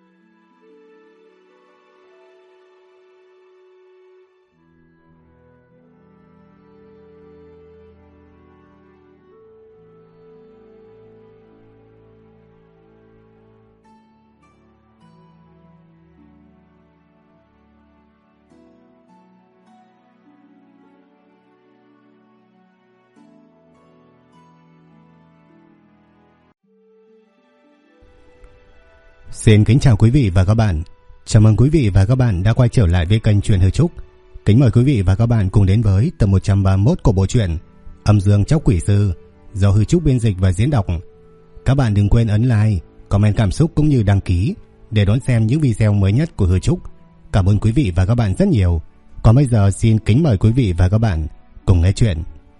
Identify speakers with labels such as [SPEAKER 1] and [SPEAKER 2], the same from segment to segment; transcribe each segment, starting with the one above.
[SPEAKER 1] Xin kính chào quý vị và các bạn. Chào mừng quý vị và các bạn đã quay trở lại với kênh Truyện Hư Trúc. Kính mời quý vị và các bạn cùng đến với tập 131 của bộ truyện Âm Dương Chóc Quỷ Sư do Hư Trúc biên dịch và diễn đọc. Các bạn đừng quên ấn like, comment cảm xúc cũng như đăng ký để đón xem những video mới nhất của Hư Trúc. Cảm ơn quý vị và các bạn rất nhiều. Còn bây giờ xin kính mời quý vị và các bạn cùng nghe chuyện.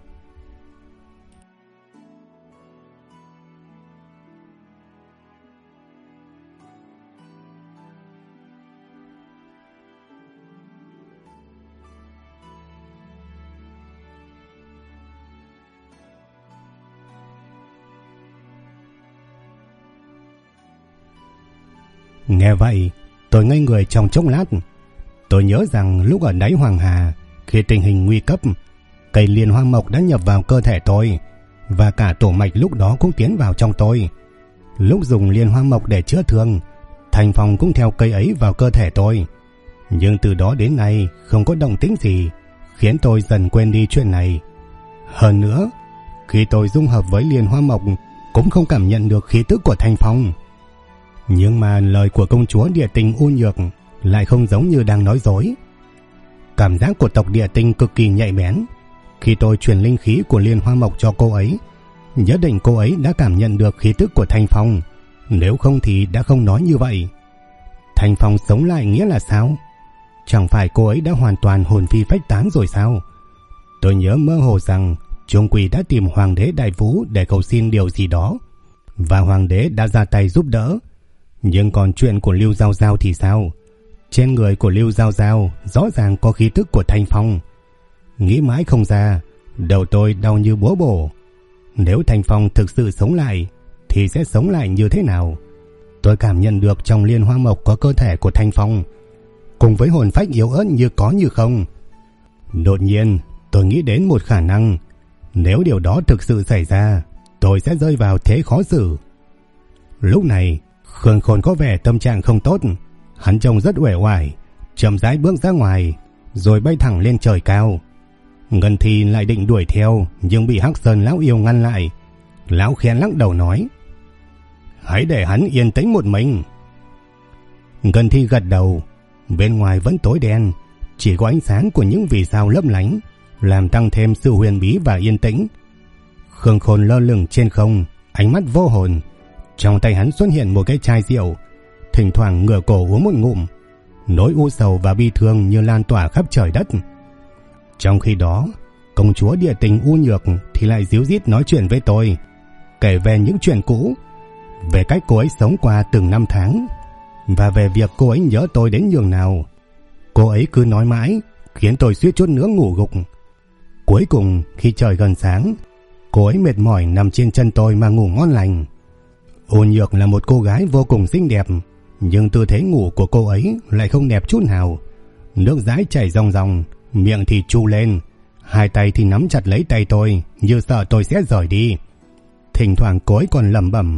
[SPEAKER 1] Nghe vậy, tôi ngây người trong chốc lát. Tôi nhớ rằng lúc ở đáy Hoàng Hà, khi tình hình nguy cấp, cây liên hoa mộc đã nhập vào cơ thể tôi, và cả tổ mạch lúc đó cũng tiến vào trong tôi. Lúc dùng liên hoa mộc để chữa thương, Thành Phong cũng theo cây ấy vào cơ thể tôi. Nhưng từ đó đến nay không có động tĩnh gì, khiến tôi dần quên đi chuyện này. Hơn nữa, khi tôi dung hợp với liên hoa mộc, cũng không cảm nhận được khí tức của Thành Phong. Nhưng mà lời của công chúa địa tinh U Nhược lại không giống như đang nói dối. Cảm giác của tộc địa tinh cực kỳ nhạy bén. Khi tôi truyền linh khí của liên hoa mộc cho cô ấy, nhất định cô ấy đã cảm nhận được khí tức của Thành Phong. Nếu không thì đã không nói như vậy. Thành Phong sống lại nghĩa là sao? Chẳng phải cô ấy đã hoàn toàn hồn phi phách tán rồi sao? Tôi nhớ mơ hồ rằng Trung Quỷ đã tìm Hoàng đế Đại Vũ để cầu xin điều gì đó, và Hoàng đế đã ra tay giúp đỡ. Nhưng còn chuyện của Lưu Giao Giao thì sao? Trên người của Lưu Giao Giao rõ ràng có khí tức của Thành Phong. Nghĩ mãi không ra, đầu tôi đau như búa bổ. Nếu Thành Phong thực sự sống lại thì sẽ sống lại như thế nào? Tôi cảm nhận được trong liên hoa mộc có cơ thể của Thành Phong, cùng với hồn phách yếu ớt như có như không. Đột nhiên tôi nghĩ đến một khả năng. Nếu điều đó thực sự xảy ra, tôi sẽ rơi vào thế khó xử. Lúc này Khương Khôn có vẻ tâm trạng không tốt. Hắn trông rất uể oải, chậm rãi bước ra ngoài, rồi bay thẳng lên trời cao. Ngân Thi lại định đuổi theo, nhưng bị Hắc Sơn lão yêu ngăn lại. Lão khen lắc đầu nói: "Hãy để hắn yên tĩnh một mình." Ngân Thi gật đầu. Bên ngoài vẫn tối đen, chỉ có ánh sáng của những vì sao lấp lánh làm tăng thêm sự huyền bí và yên tĩnh. Khương Khôn lơ lửng trên không, ánh mắt vô hồn. Trong tay hắn xuất hiện một cái chai rượu, thỉnh thoảng ngửa cổ uống một ngụm. Nỗi u sầu và bi thương như lan tỏa khắp trời đất. Trong khi đó, công chúa địa tinh U Nhược thì lại díu dít nói chuyện với tôi, kể về những chuyện cũ, về cách cô ấy sống qua từng năm tháng, và về việc cô ấy nhớ tôi đến nhường nào. Cô ấy cứ nói mãi, khiến tôi suýt chút nữa ngủ gục. Cuối cùng khi trời gần sáng, cô ấy mệt mỏi nằm trên chân tôi mà ngủ ngon lành. U Nhược là một cô gái vô cùng xinh đẹp, nhưng tư thế ngủ của cô ấy lại không đẹp chút nào. Nước dãi chảy ròng ròng, miệng thì chu lên, hai tay thì nắm chặt lấy tay tôi như sợ tôi sẽ rời đi. Thỉnh thoảng cô ấy còn lẩm bẩm: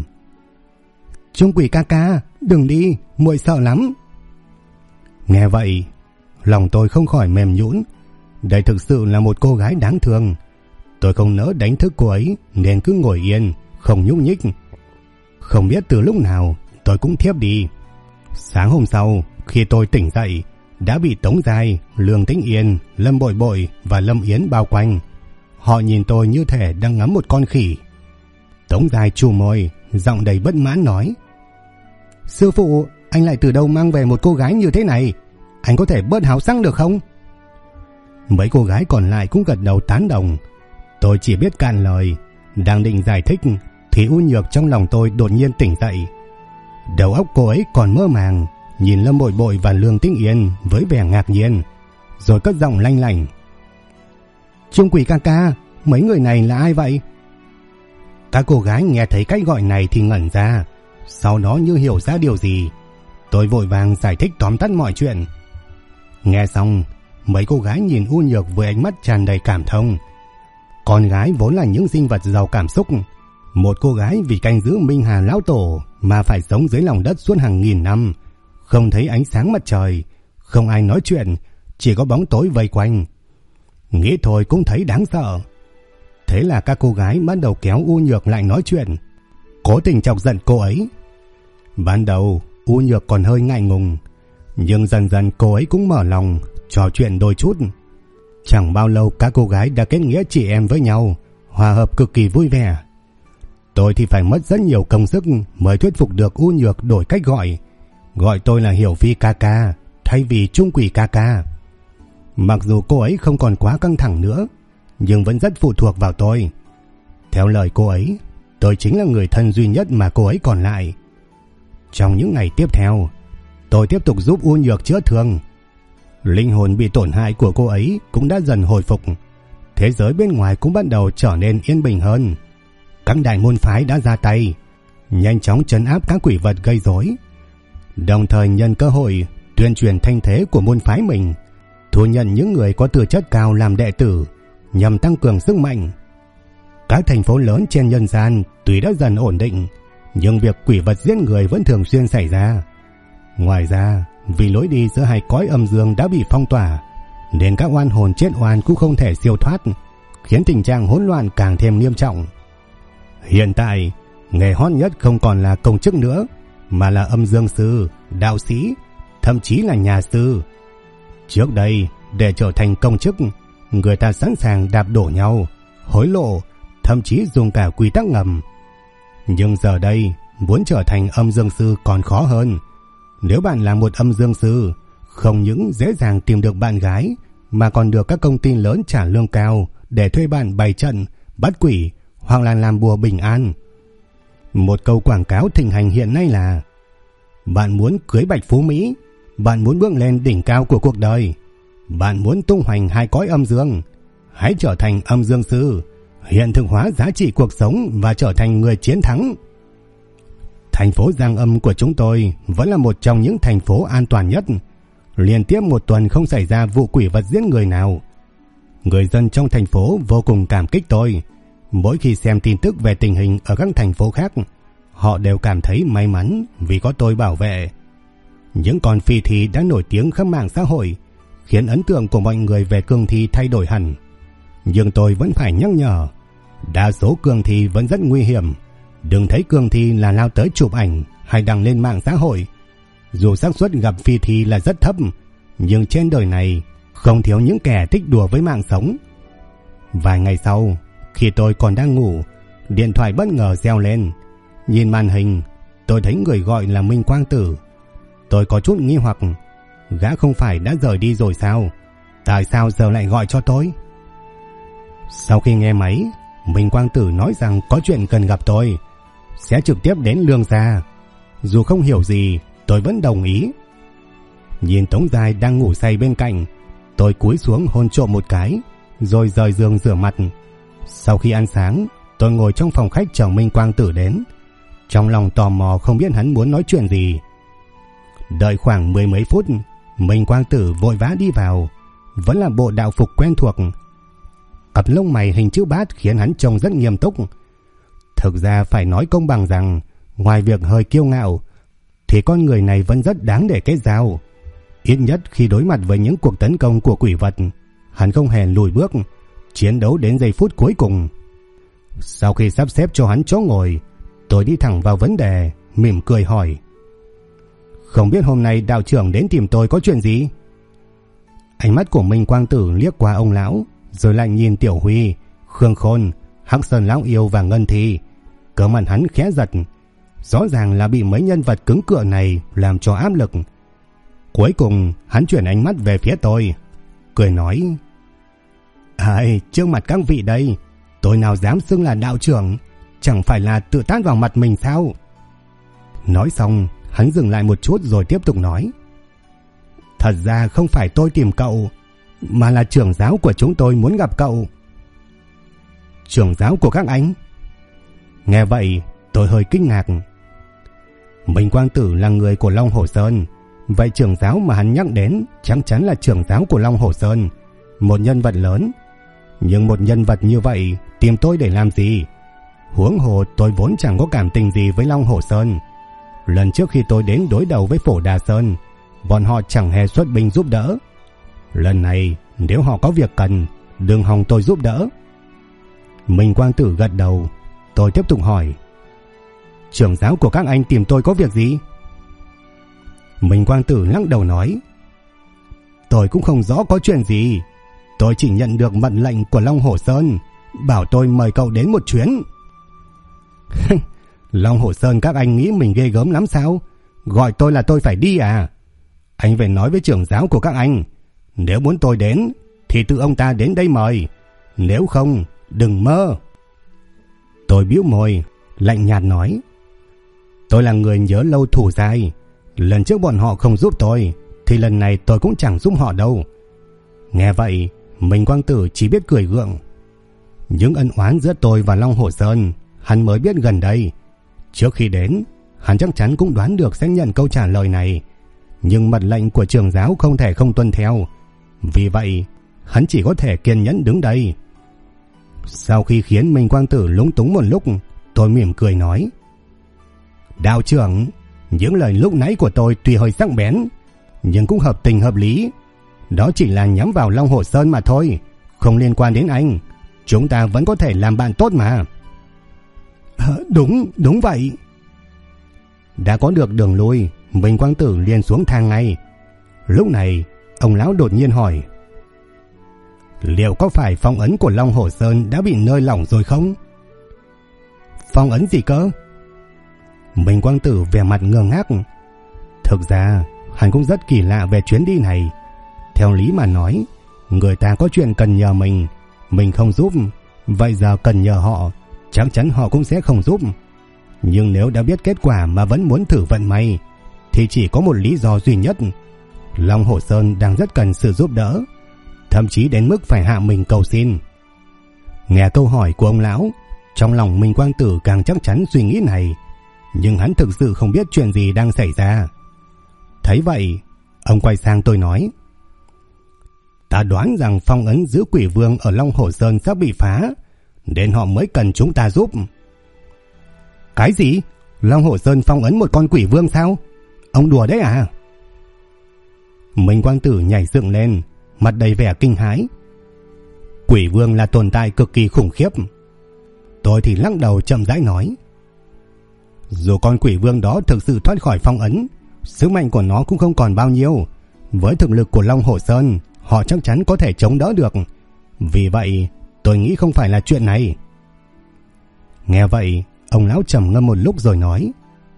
[SPEAKER 1] "Trung Quỷ ca ca, đừng đi, muội sợ lắm." Nghe vậy, lòng tôi không khỏi mềm nhũn. Đây thực sự là một cô gái đáng thương. Tôi không nỡ đánh thức cô ấy nên cứ ngồi yên, không nhúc nhích. Không biết từ lúc nào tôi cũng thiếp đi. Sáng hôm sau, khi tôi tỉnh dậy, đã bị Tống Giai, Lương Tĩnh Yên, Lâm Bội Bội và Lâm Yến bao quanh. Họ nhìn tôi như thể đang ngắm một con khỉ. Tống Giai chu môi, giọng đầy bất mãn nói: "Sư phụ, anh lại từ đâu mang về một cô gái như thế này? Anh có thể bớt háo sắc được không?" Mấy cô gái còn lại cũng gật đầu tán đồng. Tôi chỉ biết cạn lời. Đang định giải thích thì U Nhược trong lòng tôi đột nhiên tỉnh dậy. Đầu óc cô ấy còn mơ màng, nhìn Lâm Bội Bội và Lương Tĩnh Yên với vẻ ngạc nhiên, rồi cất giọng lanh lảnh: "Trung Quỷ ca ca, mấy người này là ai vậy?" Các cô gái nghe thấy cách gọi này thì ngẩn ra, sau đó như hiểu ra điều gì. Tôi vội vàng giải thích tóm tắt mọi chuyện. Nghe xong, mấy cô gái nhìn U Nhược với ánh mắt tràn đầy cảm thông. Con gái vốn là những sinh vật giàu cảm xúc. Một cô gái vì canh giữ Minh Hà lão tổ mà phải sống dưới lòng đất suốt hàng nghìn năm, không thấy ánh sáng mặt trời, không ai nói chuyện, chỉ có bóng tối vây quanh. Nghĩ thôi cũng thấy đáng sợ. Thế là các cô gái bắt đầu kéo U Nhược lại nói chuyện, cố tình chọc giận cô ấy. Ban đầu U Nhược còn hơi ngại ngùng, nhưng dần dần cô ấy cũng mở lòng, trò chuyện đôi chút. Chẳng bao lâu các cô gái đã kết nghĩa chị em với nhau, hòa hợp cực kỳ vui vẻ. Tôi thì phải mất rất nhiều công sức mới thuyết phục được U Nhược đổi cách gọi tôi là Hiểu Phi ca ca thay vì Trung Quỷ ca ca. Mặc dù cô ấy không còn quá căng thẳng nữa, nhưng vẫn rất phụ thuộc vào tôi. Theo lời cô ấy, tôi chính là người thân duy nhất mà cô ấy còn lại. Trong những ngày tiếp theo, tôi tiếp tục giúp U Nhược chữa thương. Linh hồn bị tổn hại của cô ấy cũng đã dần hồi phục. Thế giới bên ngoài cũng bắt đầu trở nên yên bình hơn. Các đại môn phái đã ra tay, nhanh chóng trấn áp các quỷ vật gây rối, đồng thời nhân cơ hội tuyên truyền thanh thế của môn phái mình, thu nhận những người có tư chất cao làm đệ tử, nhằm tăng cường sức mạnh. Các thành phố lớn trên nhân gian tuy đã dần ổn định, nhưng việc quỷ vật giết người vẫn thường xuyên xảy ra. Ngoài ra, vì lối đi giữa hai cõi âm dương đã bị phong tỏa, nên các oan hồn chết oan cũng không thể siêu thoát, khiến tình trạng hỗn loạn càng thêm nghiêm trọng. Hiện tại, nghề hot nhất không còn là công chức nữa, mà là âm dương sư, đạo sĩ, thậm chí là nhà sư. Trước đây, để trở thành công chức, người ta sẵn sàng đạp đổ nhau, hối lộ, thậm chí dùng cả quy tắc ngầm. Nhưng giờ đây, muốn trở thành âm dương sư còn khó hơn. Nếu bạn là một âm dương sư, không những dễ dàng tìm được bạn gái, mà còn được các công ty lớn trả lương cao để thuê bạn bày trận, bắt quỷ hoặc là làm bùa bình an. Một câu quảng cáo thịnh hành hiện nay là: bạn muốn cưới Bạch Phú Mỹ, bạn muốn bước lên đỉnh cao của cuộc đời, bạn muốn tung hoành hai cõi âm dương, hãy trở thành âm dương sư, hiện thực hóa giá trị cuộc sống và trở thành người chiến thắng. Thành phố Giang Âm của chúng tôi vẫn là một trong những thành phố an toàn nhất. Liên tiếp một tuần không xảy ra vụ quỷ vật giết người nào. Người dân trong thành phố vô cùng cảm kích tôi. Mỗi khi xem tin tức về tình hình ở các thành phố khác, họ đều cảm thấy may mắn vì có tôi bảo vệ. Những con phi thi đã nổi tiếng khắp mạng xã hội, khiến ấn tượng của mọi người về cương thi thay đổi hẳn. Nhưng tôi vẫn phải nhắc nhở, đa số cương thi vẫn rất nguy hiểm. Đừng thấy cương thi là lao tới chụp ảnh hay đăng lên mạng xã hội. Dù xác suất gặp phi thi là rất thấp, nhưng trên đời này không thiếu những kẻ thích đùa với mạng sống. Vài ngày sau, khi tôi còn đang ngủ, điện thoại bất ngờ reo lên. Nhìn màn hình, tôi thấy người gọi là Minh Quang Tử. Tôi có chút nghi hoặc, gã không phải đã rời đi rồi sao? Tại sao giờ lại gọi cho tôi? Sau khi nghe máy, Minh Quang Tử nói rằng có chuyện cần gặp tôi, sẽ trực tiếp đến Lương gia. Dù không hiểu gì, tôi vẫn đồng ý. Nhìn Tống Giai đang ngủ say bên cạnh, tôi cúi xuống hôn trộm một cái, rồi rời giường rửa mặt. Sau khi ăn sáng, tôi ngồi trong phòng khách chờ Minh Quang Tử đến, trong lòng tò mò không biết hắn muốn nói chuyện gì. Đợi khoảng 10 mấy phút, Minh Quang Tử vội vã đi vào, vẫn là bộ đạo phục quen thuộc. Cặp lông mày hình chữ bát khiến hắn trông rất nghiêm túc. Thực ra phải nói công bằng rằng, ngoài việc hơi kiêu ngạo, thì con người này vẫn rất đáng để kết giao. Ít nhất khi đối mặt với những cuộc tấn công của quỷ vật, hắn không hề lùi bước, chiến đấu đến giây phút cuối cùng. Sau khi sắp xếp cho hắn chỗ ngồi, tôi đi thẳng vào vấn đề, mỉm cười hỏi: không biết hôm nay đạo trưởng đến tìm tôi có chuyện gì? Ánh mắt của Minh Quang Tử liếc qua ông lão, rồi lại nhìn Tiểu Huy, Khương Khôn, Hắc Sơn Lão Yêu và Ngân Thi. Cơ mặt hắn khẽ giật, rõ ràng là bị mấy nhân vật cứng cựa này làm cho áp lực. Cuối cùng hắn chuyển ánh mắt về phía tôi, cười nói: ai, trước mặt các vị đây, tôi nào dám xưng là đạo trưởng, chẳng phải là tự tát vào mặt mình sao? Nói xong, hắn dừng lại một chút rồi tiếp tục nói: thật ra không phải tôi tìm cậu, mà là trưởng giáo của chúng tôi muốn gặp cậu. Trưởng giáo của các anh? Nghe vậy, tôi hơi kinh ngạc. Minh Quang Tử là người của Long Hổ Sơn. Vậy trưởng giáo mà hắn nhắc đến chắc chắn là trưởng giáo của Long Hổ Sơn, một nhân vật lớn. Nhưng một nhân vật như vậy tìm tôi để làm gì? Huống hồ tôi vốn chẳng có cảm tình gì với Long Hổ Sơn. Lần trước khi tôi đến đối đầu với Phổ Đà Sơn, bọn họ chẳng hề xuất binh giúp đỡ. Lần này nếu họ có việc cần, đừng hòng tôi giúp đỡ. Minh Quang Tử gật đầu. Tôi tiếp tục hỏi, trưởng giáo của các anh tìm tôi có việc gì? Minh Quang Tử lắc đầu nói, tôi cũng không rõ có chuyện gì. Tôi chỉ nhận được mệnh lệnh của Long Hổ Sơn, bảo tôi mời cậu đến một chuyến. Long Hổ Sơn các anh nghĩ mình ghê gớm lắm sao? Gọi tôi là tôi phải đi à? Anh phải nói với trưởng giáo của các anh, nếu muốn tôi đến thì tự ông ta đến đây mời, nếu không đừng mơ. Tôi bĩu môi, lạnh nhạt nói, tôi là người nhớ lâu thủ dài. Lần trước bọn họ không giúp tôi, thì lần này tôi cũng chẳng giúp họ đâu. Nghe vậy, Minh Quang Tử chỉ biết cười gượng. Những ân oán giữa tôi và Long Hổ Sơn hắn mới biết gần đây. Trước khi đến, hắn chắc chắn cũng đoán được sẽ nhận câu trả lời này. Nhưng mật lệnh của trưởng giáo không thể không tuân theo. Vì vậy, hắn chỉ có thể kiên nhẫn đứng đây. Sau khi khiến Minh Quang Tử lúng túng một lúc, tôi mỉm cười nói, đạo trưởng, những lời lúc nãy của tôi tuy hơi sắc bén, nhưng cũng hợp tình hợp lý. Đó chỉ là nhắm vào Long Hổ Sơn mà thôi, không liên quan đến anh. Chúng ta vẫn có thể làm bạn tốt mà. Đúng vậy. Đã có được đường lui, Minh Quang Tử liền xuống thang ngay. Lúc này ông lão đột nhiên hỏi, liệu có phải phong ấn của Long Hổ Sơn đã bị nơi lỏng rồi không? Phong ấn gì cơ? Minh Quang Tử vẻ mặt ngơ ngác. Thực ra hắn cũng rất kỳ lạ về chuyến đi này. Theo lý mà nói, người ta có chuyện cần nhờ mình không giúp, vậy giờ cần nhờ họ, chắc chắn họ cũng sẽ không giúp. Nhưng nếu đã biết kết quả mà vẫn muốn thử vận may, thì chỉ có một lý do duy nhất. Long Hổ Sơn đang rất cần sự giúp đỡ, thậm chí đến mức phải hạ mình cầu xin. Nghe câu hỏi của ông lão, trong lòng Minh Quang Tử càng chắc chắn suy nghĩ này, nhưng hắn thực sự không biết chuyện gì đang xảy ra. Thấy vậy, ông quay sang tôi nói, ta đoán rằng phong ấn giữ quỷ vương ở Long Hổ Sơn sắp bị phá, nên họ mới cần chúng ta giúp. Cái gì? Long Hổ Sơn phong ấn một con quỷ vương sao? Ông đùa đấy à? Minh Quang Tử nhảy dựng lên, mặt đầy vẻ kinh hãi. Quỷ vương là tồn tại cực kỳ khủng khiếp. Tôi thì lắc đầu chậm rãi nói, dù con quỷ vương đó thực sự thoát khỏi phong ấn, sức mạnh của nó cũng không còn bao nhiêu. Với thực lực của Long Hổ Sơn, họ chắc chắn có thể chống đỡ được. Vì vậy tôi nghĩ không phải là chuyện này. Nghe vậy, ông lão trầm ngâm một lúc rồi nói,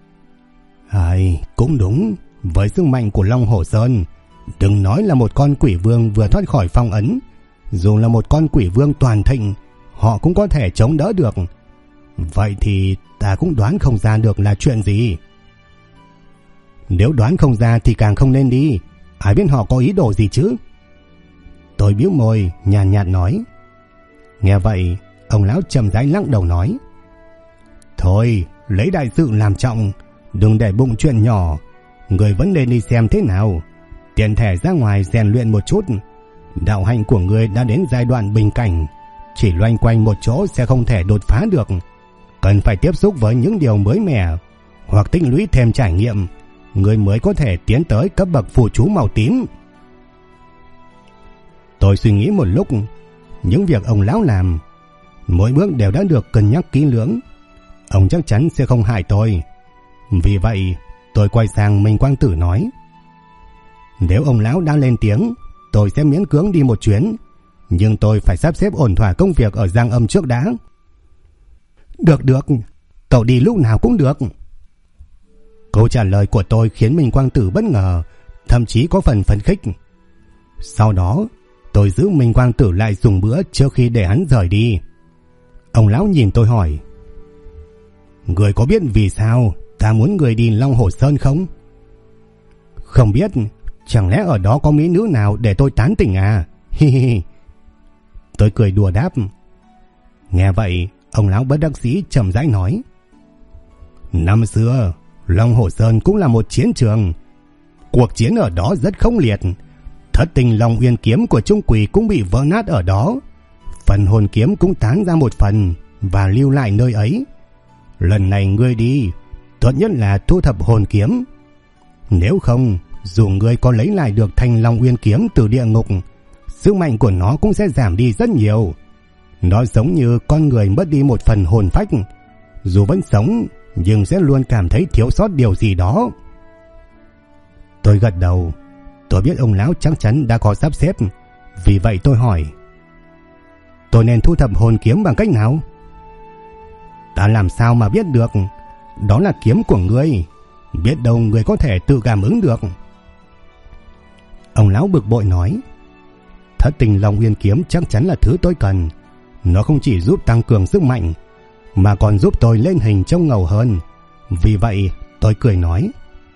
[SPEAKER 1] cũng đúng. Với sức mạnh của Long Hổ Sơn, đừng nói là một con quỷ vương vừa thoát khỏi phong ấn, dù là một con quỷ vương toàn thịnh, họ cũng có thể chống đỡ được. Vậy thì ta cũng đoán không ra được là chuyện gì. Nếu đoán không ra thì càng không nên đi. Ai biết họ có ý đồ gì chứ? Tôi bĩu môi nhàn nhạt nói. Nghe vậy, ông lão trầm rãi lắc đầu nói, thôi, lấy đại sự làm trọng, đừng để bụng chuyện nhỏ. Người vẫn nên đi xem thế nào, tiện thể ra ngoài rèn luyện một chút. Đạo hạnh của người đã đến giai đoạn bình cảnh, chỉ loanh quanh một chỗ sẽ không thể đột phá được. Cần phải tiếp xúc với những điều mới mẻ, hoặc tích lũy thêm trải nghiệm, người mới có thể tiến tới cấp bậc phù chú màu tím. Tôi suy nghĩ một lúc, những việc ông lão làm, mỗi bước đều đã được cân nhắc kỹ lưỡng. Ông chắc chắn sẽ không hại tôi. Vì vậy, tôi quay sang Minh Quang Tử nói, nếu ông lão đã lên tiếng, tôi sẽ miễn cưỡng đi một chuyến, nhưng tôi phải sắp xếp ổn thỏa công việc ở Giang Âm trước đã. Được, cậu đi lúc nào cũng được. Câu trả lời của tôi khiến Minh Quang Tử bất ngờ, thậm chí có phần phấn khích. Sau đó, tôi giữ Minh Quang Tử lại dùng bữa trước khi để hắn rời đi. Ông lão nhìn tôi hỏi, người có biết vì sao ta muốn người đi Long Hổ Sơn không? Không biết, chẳng lẽ ở đó có mỹ nữ nào để tôi tán tỉnh à? Hi hi. Tôi cười đùa đáp. Nghe vậy, ông lão bất đắc dĩ trầm rãi nói, năm xưa Long Hồ Sơn cũng là một chiến trường. Cuộc chiến ở đó rất khốc liệt. Thất tình Long Uyên kiếm của Trung Quỷ cũng bị vỡ nát ở đó. Phần hồn kiếm cũng tán ra một phần và lưu lại nơi ấy. Lần này ngươi đi, tốt nhất là thu thập hồn kiếm. Nếu không, dù ngươi có lấy lại được thanh Long Uyên kiếm từ địa ngục, sức mạnh của nó cũng sẽ giảm đi rất nhiều. Nó giống như con người mất đi một phần hồn phách, dù vẫn sống nhưng sẽ luôn cảm thấy thiếu sót điều gì đó. Tôi gật đầu. Tôi biết ông lão chắc chắn đã có sắp xếp, vì vậy tôi hỏi: tôi nên thu thập hồn kiếm bằng cách nào? Ta làm sao mà biết được? Đó là kiếm của ngươi, biết đâu ngươi có thể tự cảm ứng được. Ông lão bực bội nói: Thất tình Long Uyên kiếm chắc chắn là thứ tôi cần. Nó không chỉ giúp tăng cường sức mạnh, mà còn giúp tôi lên hình trông ngầu hơn. Vì vậy tôi cười nói: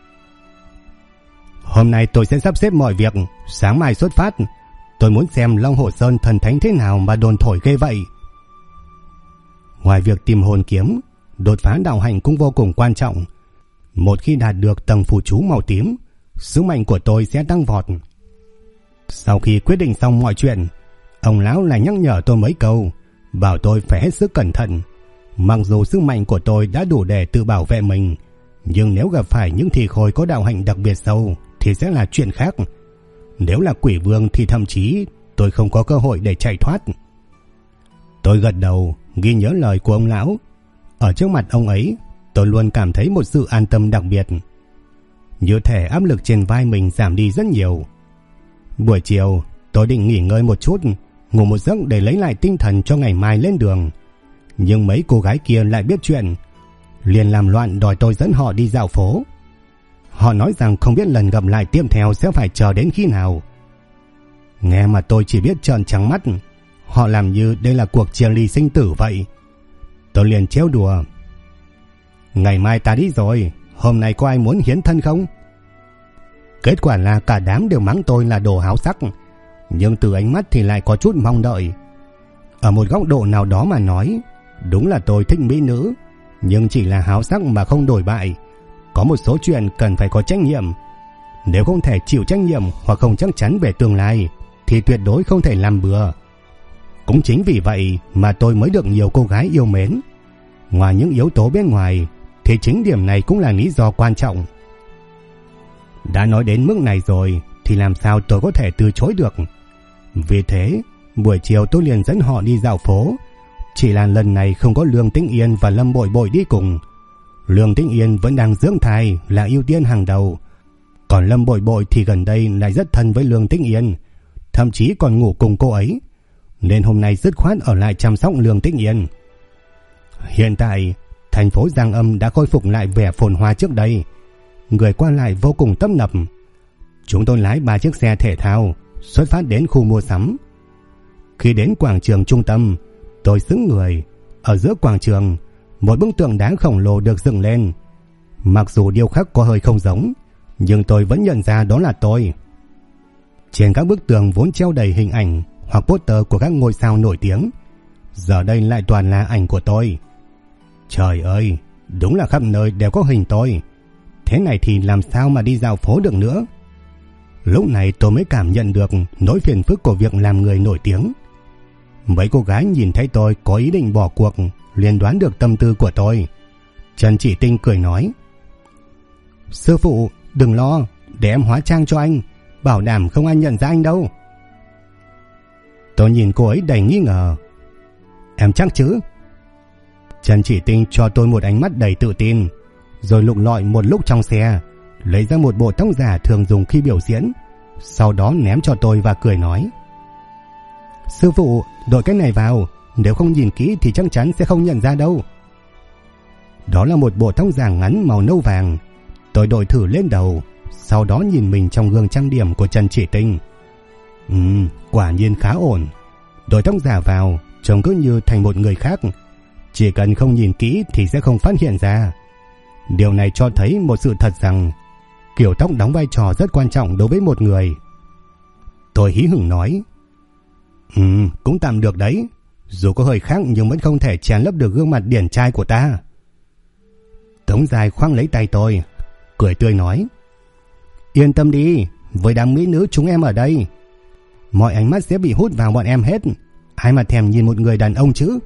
[SPEAKER 1] hôm nay tôi sẽ sắp xếp mọi việc, sáng mai xuất phát. Tôi muốn xem Long Hồ Sơn thần thánh thế nào mà đồn thổi ghê vậy. Ngoài việc tìm hồn kiếm, đột phá đạo hạnh cũng vô cùng quan trọng. Một khi đạt được tầng phù chú màu tím, sức mạnh của tôi sẽ tăng vọt. Sau khi quyết định xong mọi chuyện, ông lão lại nhắc nhở tôi mấy câu, bảo tôi phải hết sức cẩn thận. Mặc dù sức mạnh của tôi đã đủ để tự bảo vệ mình, nhưng nếu gặp phải những thi khôi có đạo hạnh đặc biệt sâu thì sẽ là chuyện khác. Nếu là quỷ vương thì thậm chí tôi không có cơ hội để chạy thoát. Tôi gật đầu, ghi nhớ lời của ông lão. Ở trước mặt ông ấy, tôi luôn cảm thấy một sự an tâm đặc biệt. Như thể áp lực trên vai mình giảm đi rất nhiều. Buổi chiều, tôi định nghỉ ngơi một chút, ngủ một giấc để lấy lại tinh thần cho ngày mai lên đường. Nhưng mấy cô gái kia lại biết chuyện, liền làm loạn đòi tôi dẫn họ đi dạo phố. Họ nói rằng không biết lần gặp lại tiếp theo sẽ phải chờ đến khi nào. Nghe mà tôi chỉ biết trợn trắng mắt. Họ làm như đây là cuộc chia ly sinh tử vậy. Tôi liền trêu đùa: ngày mai ta đi rồi, hôm nay có ai muốn hiến thân không? Kết quả là cả đám đều mắng tôi là đồ háo sắc, nhưng từ ánh mắt thì lại có chút mong đợi. Ở một góc độ nào đó mà nói, đúng là tôi thích mỹ nữ, nhưng chỉ là háo sắc mà không đổi bại. Có một số chuyện cần phải có trách nhiệm. Nếu không thể chịu trách nhiệm hoặc không chắc chắn về tương lai thì tuyệt đối không thể làm bừa. Cũng chính vì vậy mà tôi mới được nhiều cô gái yêu mến. Ngoài những yếu tố bên ngoài thì chính điểm này cũng là lý do quan trọng. Đã nói đến mức này rồi thì làm sao tôi có thể từ chối được. Vì thế buổi chiều tôi liền dẫn họ đi dạo phố. Chỉ là lần này không có Lương Tĩnh Yên và Lâm Bội Bội đi cùng. Lương Tĩnh Yên vẫn đang dưỡng thai là ưu tiên hàng đầu, còn Lâm Bội Bội thì gần đây lại rất thân với Lương Tĩnh Yên, thậm chí còn ngủ cùng cô ấy, nên hôm nay dứt khoát ở lại chăm sóc Lương Tĩnh Yên. Hiện tại thành phố Giang Âm đã khôi phục lại vẻ phồn hoa trước đây, người qua lại vô cùng tấp nập. Chúng tôi lái 3 chiếc xe thể thao xuất phát đến khu mua sắm. Khi đến quảng trường trung tâm, tôi sững người. Ở giữa quảng trường, một bức tượng đá khổng lồ được dựng lên. Mặc dù điêu khắc có hơi không giống, nhưng tôi vẫn nhận ra đó là tôi. Trên các bức tường vốn treo đầy hình ảnh hoặc poster của các ngôi sao nổi tiếng, giờ đây lại toàn là ảnh của tôi. Trời ơi, đúng là khắp nơi đều có hình tôi. Thế này thì làm sao mà đi dạo phố được nữa. Lúc này tôi mới cảm nhận được nỗi phiền phức của việc làm người nổi tiếng. Mấy cô gái nhìn thấy tôi có ý định bỏ cuộc liền đoán được tâm tư của tôi. Trần Chỉ Tinh cười nói: sư phụ đừng lo, để em hóa trang cho anh, bảo đảm không ai nhận ra anh đâu. Tôi nhìn cô ấy đầy nghi ngờ: em chắc chứ? Trần Chỉ Tinh cho tôi một ánh mắt đầy tự tin, rồi lục lọi một lúc trong xe, lấy ra một bộ tóc giả thường dùng khi biểu diễn, sau đó ném cho tôi và cười nói: sư phụ đội cái này vào, nếu không nhìn kỹ thì chắc chắn sẽ không nhận ra đâu. Đó là một bộ tóc giả ngắn màu nâu vàng. Tôi đội thử lên đầu, sau đó nhìn mình trong gương trang điểm của Trần Chỉ Tinh. Quả nhiên khá ổn. Đội tóc giả vào trông cứ như thành một người khác, chỉ cần không nhìn kỹ thì sẽ không phát hiện ra. Điều này cho thấy một sự thật rằng kiểu tóc đóng vai trò rất quan trọng đối với một người. Tôi hí hửng nói: cũng tạm được đấy, dù có hơi khác nhưng vẫn không thể chèn lấp được gương mặt điển trai của ta. Tống Giai khoác lấy tay tôi, cười tươi nói: Yên tâm đi, với đám mỹ nữ chúng em ở đây, mọi ánh mắt sẽ bị hút vào bọn em hết. Ai mà thèm nhìn một người đàn ông chứ.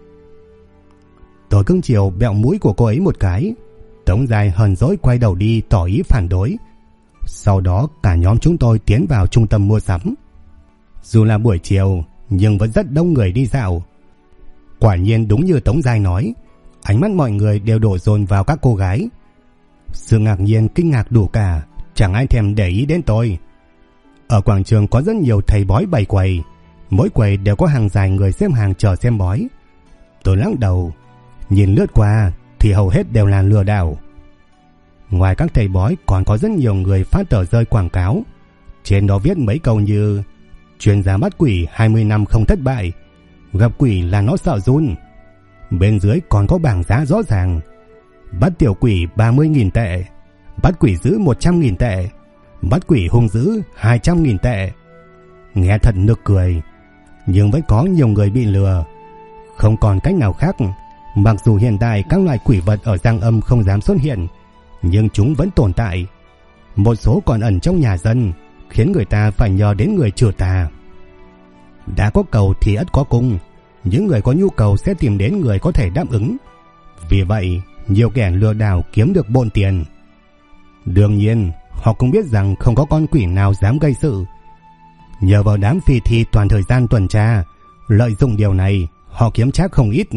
[SPEAKER 1] Tôi cưng chiều bẹo mũi của cô ấy một cái. Tống Giai hờn dỗi quay đầu đi tỏ ý phản đối. Sau đó cả nhóm chúng tôi tiến vào trung tâm mua sắm. Dù là buổi chiều nhưng vẫn rất đông người đi dạo. Quả nhiên đúng như Tống Giai nói, ánh mắt mọi người đều đổ dồn vào các cô gái. Sự ngạc nhiên kinh ngạc đủ cả, chẳng ai thèm để ý đến tôi. Ở quảng trường có rất nhiều thầy bói bày quầy, mỗi quầy đều có hàng dài người xếp hàng chờ xem bói. Tôi lắc đầu, nhìn lướt qua thì hầu hết đều là lừa đảo. Ngoài các thầy bói còn có rất nhiều người phát tờ rơi quảng cáo, trên đó viết mấy câu như: chuyên gia bắt quỷ 20 năm không thất bại, gặp quỷ là nó sợ run. Bên dưới còn có bảng giá rõ ràng: bắt tiểu quỷ 30.000 tệ, bắt quỷ dữ 100.000 tệ, bắt quỷ hung dữ 200.000 tệ. Nghe thật nực cười, nhưng vẫn có nhiều người bị lừa. Không còn cách nào khác, mặc dù hiện tại các loại quỷ vật ở Giang Âm không dám xuất hiện, nhưng chúng vẫn tồn tại. Một số còn ẩn trong nhà dân, khiến người ta phải nhờ đến người trừ tà. Đã có cầu thì ắt có cung, những người có nhu cầu sẽ tìm đến người có thể đáp ứng. Vì vậy, nhiều kẻ lừa đảo kiếm được bộn tiền. Đương nhiên, họ cũng biết rằng không có con quỷ nào dám gây sự. Nhờ vào đám phi thi toàn thời gian tuần tra, lợi dụng điều này, họ kiếm trác không ít.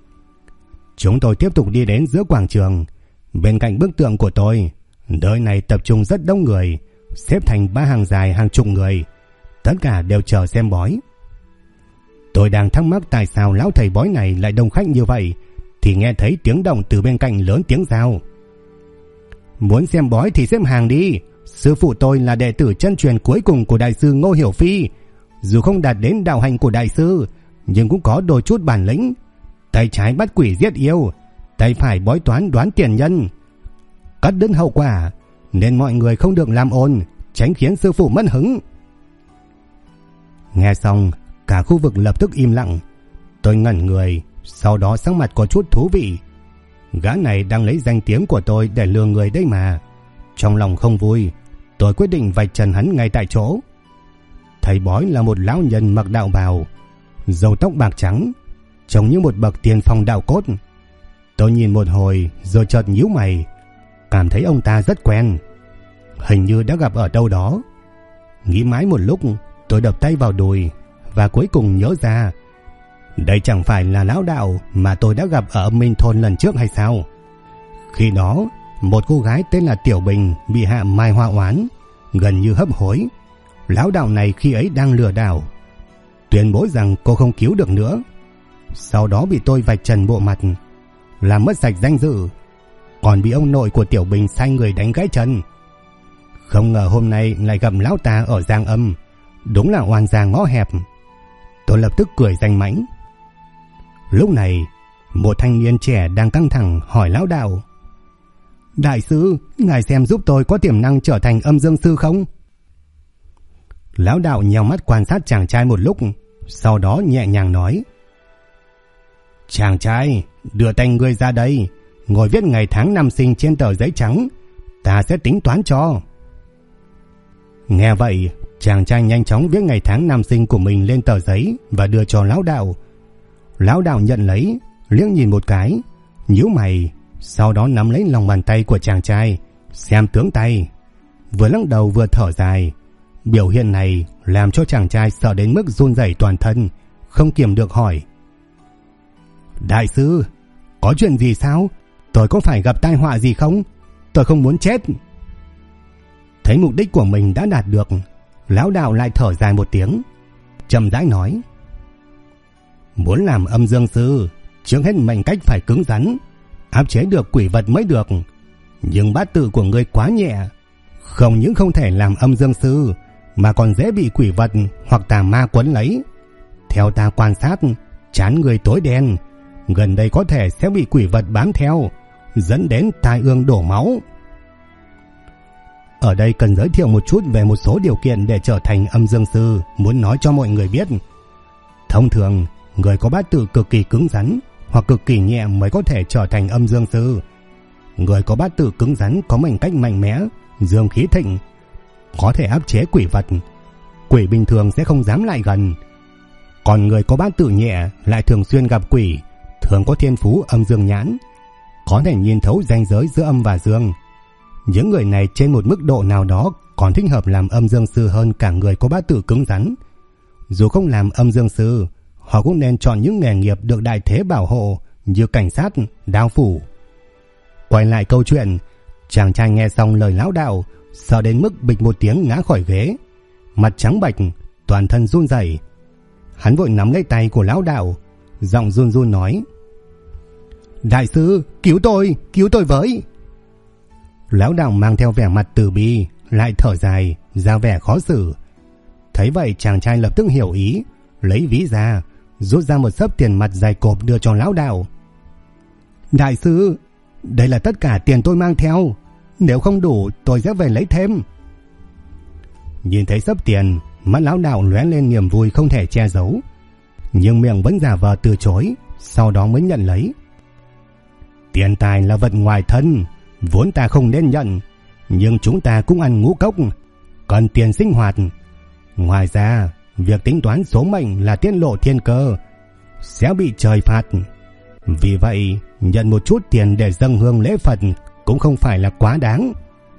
[SPEAKER 1] Chúng tôi tiếp tục đi đến giữa quảng trường. Bên cạnh bức tượng của tôi, nơi này tập trung rất đông người, xếp thành 3 hàng dài hàng chục người, tất cả đều chờ xem bói. Tôi đang thắc mắc tại sao lão thầy bói này lại đông khách như vậy, thì nghe thấy tiếng động từ bên cạnh lớn tiếng rao: muốn xem bói thì xếp hàng đi, sư phụ tôi là đệ tử chân truyền cuối cùng của đại sư Ngô Hiểu Phi. Dù không đạt đến đạo hạnh của đại sư, nhưng cũng có đôi chút bản lĩnh. Tay trái bắt quỷ giết yêu, tay phải bói toán đoán tiền nhân, cắt đứt hậu quả, nên mọi người không được làm ồn, tránh khiến sư phụ mất hứng. Nghe xong, cả khu vực lập tức im lặng. Tôi ngẩn người, sau đó sắc mặt có chút thú vị. Gã này đang lấy danh tiếng của tôi để lừa người đấy mà. Trong lòng không vui, tôi quyết định vạch trần hắn ngay tại chỗ. Thầy bói là một lão nhân mặc đạo bào, râu tóc bạc trắng, trông như một bậc tiền phong đạo cốt. Tôi nhìn một hồi rồi chợt nhíu mày, cảm thấy ông ta rất quen, hình như đã gặp ở đâu đó. Nghĩ mãi một lúc, tôi đập tay vào đùi và cuối cùng nhớ ra, đây chẳng phải là lão đạo mà tôi đã gặp ở Âm Minh Thôn lần trước hay sao? Khi đó, một cô gái tên là Tiểu Bình bị hạ mai hoa oán, gần như hấp hối. Lão đạo này khi ấy đang lừa đảo, tuyên bố rằng cô không cứu được nữa. Sau đó bị tôi vạch trần bộ mặt, làm mất sạch danh dự, còn bị ông nội của Tiểu Bình sai người đánh gãy chân. Không ngờ hôm nay lại gặp lão ta ở Giang Âm, đúng là oan gia ngõ hẹp. Tôi lập tức cười danh mãnh. Lúc này, một thanh niên trẻ đang căng thẳng hỏi lão đạo: đại sư, ngài xem giúp tôi có tiềm năng trở thành âm dương sư không? Lão đạo nheo mắt quan sát chàng trai một lúc, sau đó nhẹ nhàng nói: chàng trai, đưa tay ngươi ra đây, ngồi viết ngày tháng năm sinh trên tờ giấy trắng, ta sẽ tính toán cho. Nghe vậy, chàng trai nhanh chóng viết ngày tháng năm sinh của mình lên tờ giấy và đưa cho lão đạo. Lão đạo nhận lấy, liếc nhìn một cái, nhíu mày, sau đó nắm lấy lòng bàn tay của chàng trai, xem tướng tay, vừa lắc đầu vừa thở dài. Biểu hiện này làm cho chàng trai sợ đến mức run rẩy toàn thân, không kiềm được hỏi: đại sư, có chuyện gì sao? Tôi có phải gặp tai họa gì không? Tôi không muốn chết. Thấy mục đích của mình đã đạt được, lão đạo lại thở dài một tiếng, chậm rãi nói: muốn làm âm dương sư, trước hết mệnh cách phải cứng rắn, áp chế được quỷ vật mới được. Nhưng bát tự của ngươi quá nhẹ, không những không thể làm âm dương sư, mà còn dễ bị quỷ vật hoặc tà ma quấn lấy. Theo ta quan sát, trán người tối đen, gần đây có thể sẽ bị quỷ vật bám theo, dẫn đến tai ương đổ máu. Ở đây cần giới thiệu một chút về một số điều kiện để trở thành âm dương sư, muốn nói cho mọi người biết. Thông thường, người có bát tự cực kỳ cứng rắn hoặc cực kỳ nhẹ mới có thể trở thành âm dương sư. người có bát tự cứng rắn, có mệnh cách mạnh mẽ, dương khí thịnh, có thể áp chế quỷ vật. Quỷ bình thường sẽ không dám lại gần. Còn người có bát tự nhẹ lại thường xuyên gặp quỷ, thường có thiên phú âm dương nhãn, có thể nhìn thấu ranh giới giữa âm và dương. Những người này trên một mức độ nào đó còn thích hợp làm âm dương sư hơn cả người có bát tự cứng rắn. Dù không làm âm dương sư, họ cũng nên chọn những nghề nghiệp được đại thế bảo hộ như cảnh sát, đao phủ. Quay lại câu chuyện, chàng trai nghe xong lời lão đạo, sợ đến mức bịch một tiếng ngã khỏi ghế, mặt trắng bệch, toàn thân run rẩy. Hắn vội nắm lấy tay của lão đạo, giọng run run nói: "Đại sư, cứu tôi với." Lão đạo mang theo vẻ mặt từ bi, lại thở dài, ra vẻ khó xử. Thấy vậy chàng trai lập tức hiểu ý, lấy ví ra, rút ra một xấp tiền mặt dày cộp đưa cho lão đạo. "Đại sư, đây là tất cả tiền tôi mang theo, nếu không đủ tôi sẽ về lấy thêm." Nhìn thấy xấp tiền, mắt lão đạo lóe lên niềm vui không thể che giấu, nhưng miệng vẫn giả vờ từ chối, sau đó mới nhận lấy. "Tiền tài là vật ngoài thân, vốn ta không nên nhận, nhưng chúng ta cũng ăn ngũ cốc, cần tiền sinh hoạt. Ngoài ra, việc tính toán số mệnh là tiết lộ thiên cơ, sẽ bị trời phạt. Vì vậy, nhận một chút tiền để dâng hương lễ Phật cũng không phải là quá đáng."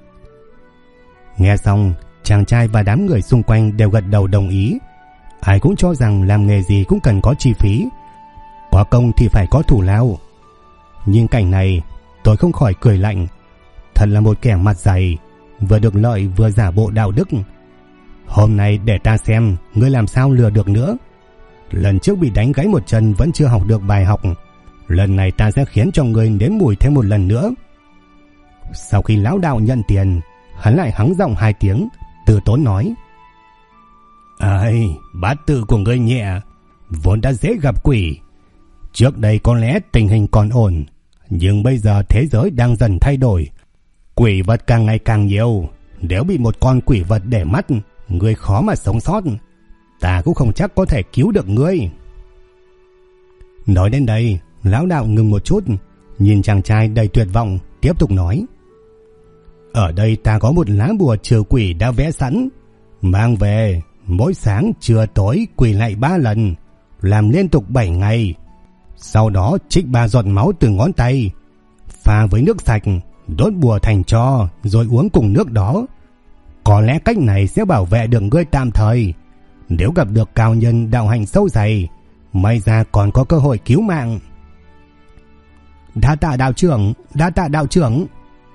[SPEAKER 1] Nghe xong, chàng trai và đám người xung quanh đều gật đầu đồng ý. Ai cũng cho rằng làm nghề gì cũng cần có chi phí, có công thì phải có thù lao. Nhìn cảnh này, tôi không khỏi cười lạnh. Thật là một kẻ mặt dày, vừa được lợi vừa giả bộ đạo đức. Hôm nay để ta xem ngươi làm sao lừa được nữa. Lần trước bị đánh gãy một chân vẫn chưa học được bài học, lần này ta sẽ khiến cho ngươi nếm mùi thêm một lần nữa. Sau khi lão đạo nhận tiền, hắn lại hắng giọng 2 tiếng, từ tốn nói: "Ai, bát tự của ngươi nhẹ, vốn đã dễ gặp quỷ. Trước đây có lẽ tình hình còn ổn, nhưng bây giờ thế giới đang dần thay đổi, quỷ vật càng ngày càng nhiều. Nếu bị một con quỷ vật để mắt, ngươi khó mà sống sót. Ta cũng không chắc có thể cứu được ngươi." Nói đến đây, lão đạo ngừng một chút, nhìn chàng trai đầy tuyệt vọng, tiếp tục nói: "Ở đây ta có một lá bùa trừ quỷ đã vẽ sẵn, mang về, mỗi sáng trưa tối quỳ lại 3 lần, làm liên tục 7 ngày. Sau đó trích 3 giọt máu từ ngón tay, pha với nước sạch, đốt bùa thành tro rồi uống cùng nước đó. Có lẽ cách này sẽ bảo vệ được ngươi tạm thời. Nếu gặp được cao nhân đạo hành sâu dày, may ra còn có cơ hội cứu mạng." Đa tạ đạo trưởng."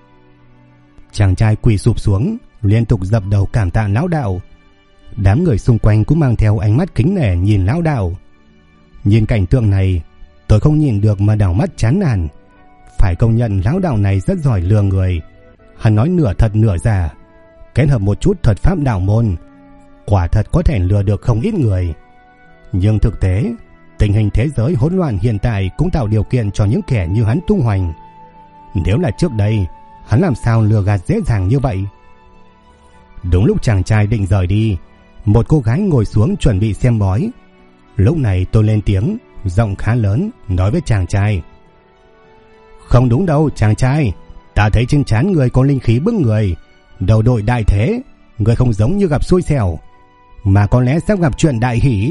[SPEAKER 1] Chàng trai quỳ sụp xuống, liên tục dập đầu cảm tạ lão đạo. Đám người xung quanh cũng mang theo ánh mắt kính nể nhìn lão đạo. Nhìn cảnh tượng này, tôi không nhìn được mà đảo mắt chán nản. Phải công nhận lão đạo này rất giỏi lừa người. Hắn nói nửa thật nửa giả, kết hợp một chút thuật pháp đạo môn, quả thật có thể lừa được không ít người. Nhưng thực tế, tình hình thế giới hỗn loạn hiện tại cũng tạo điều kiện cho những kẻ như hắn tung hoành. Nếu là trước đây, hắn làm sao lừa gạt dễ dàng như vậy? Đúng lúc chàng trai định rời đi, một cô gái ngồi xuống chuẩn bị xem bói. Lúc này tôi lên tiếng, giọng khá lớn, nói với chàng trai: "Không đúng đâu chàng trai, ta thấy trên trán người có linh khí bức người, đầu đội đại thế, người không giống như gặp xui xẻo, mà có lẽ sắp gặp chuyện đại hỷ."